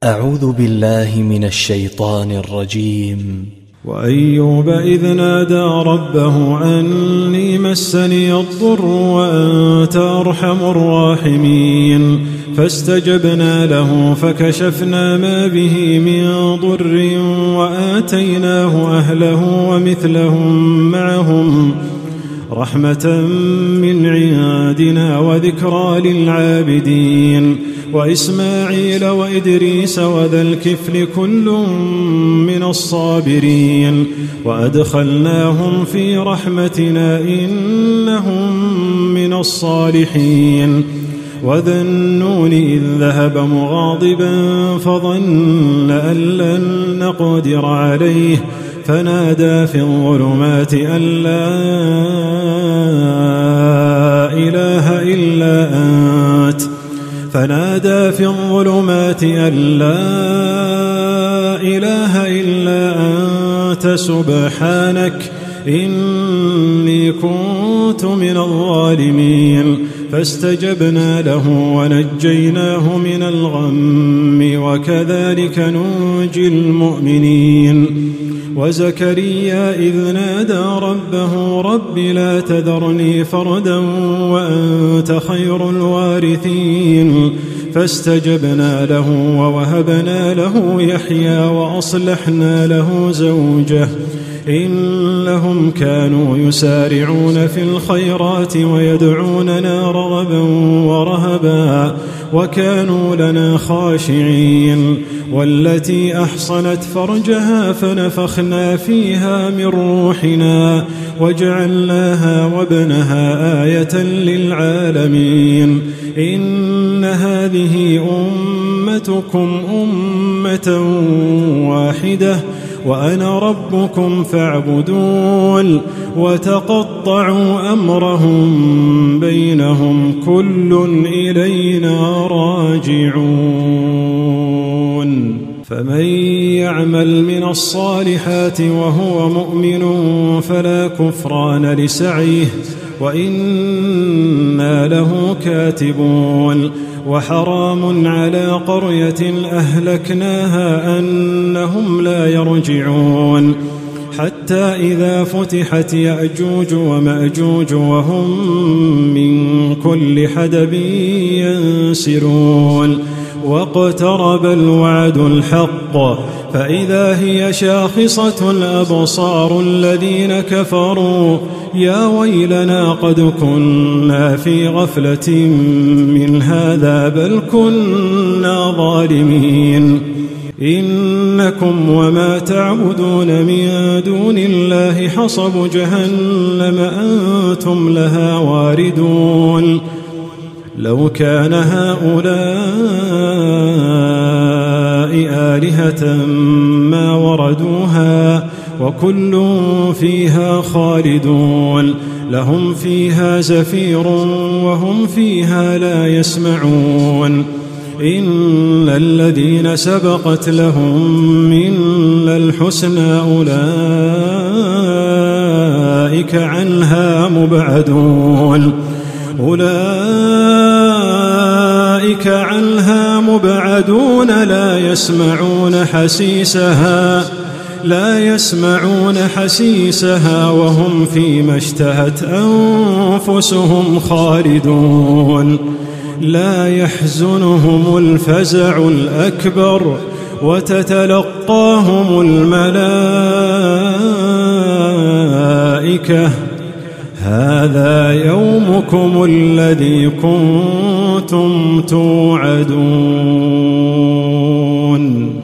أعوذ بالله من الشيطان الرجيم. وأيوب إذ نادى ربه أني مسني الضر وأنت أرحم الراحمين فاستجبنا له فكشفنا ما به من ضر وآتيناه أهله ومثلهم معهم رحمة من عندنا وذكرى للعابدين وإسماعيل وإدريس وذا الكفل كل من الصابرين وأدخلناهم في رحمتنا إنهم من الصالحين وذا النون إذ ذهب مغاضبا فظن أن لن نقدر عليه فنادى في الظلمات أن لا إله إلا أنت سبحانك إني كنت من الظالمين فاستجبنا له ونجيناه من الغم وكذلك ننجي المؤمنين وزكريا إذ نادى ربه رب لا تذرني فردا وأنت خير الوارثين فاستجبنا له ووهبنا له يحيى وأصلحنا له زوجه إنهم كانوا يسارعون في الخيرات ويدعوننا رغبا ورهبا وكانوا لنا خاشعين والتي أحصنت فرجها فنفخنا فيها من روحنا وجعلناها وابنها آية للعالمين إن هذه أمتكم أمة واحدة وأنا ربكم فاعبدون وتقطعوا أمرهم بينهم كل إلينا راجعون فمن يعمل من الصالحات وهو مؤمن فلا كفران لسعيه وإنا له كاتبون وحرام على قرية أهلكناها أنهم لا يرجعون حتى إذا فتحت يأجوج ومأجوج وهم من كل حدب ينسلون واقترب الوعد الحق فإذا هي شاخصة الأبصار الذين كفروا يا ويلنا قد كنا في غفلة من هذا بل كنا ظالمين إنكم وما تعبدون من دون الله حصب جهنم أنتم لها واردون لو كان هؤلاء آلهة ما وردوها وكل فيها خالدون لهم فيها زفير وهم فيها لا يسمعون إن الذين سبقت لهم منا الحسنى أولئك عنها مبعدون لا يسمعون حسيسها وهم فيما اشتهت أنفسهم خالدون لا يحزنهم الفزع الأكبر وتتلقاهم الملائكة هذا يومكم الذي كنتم توعدون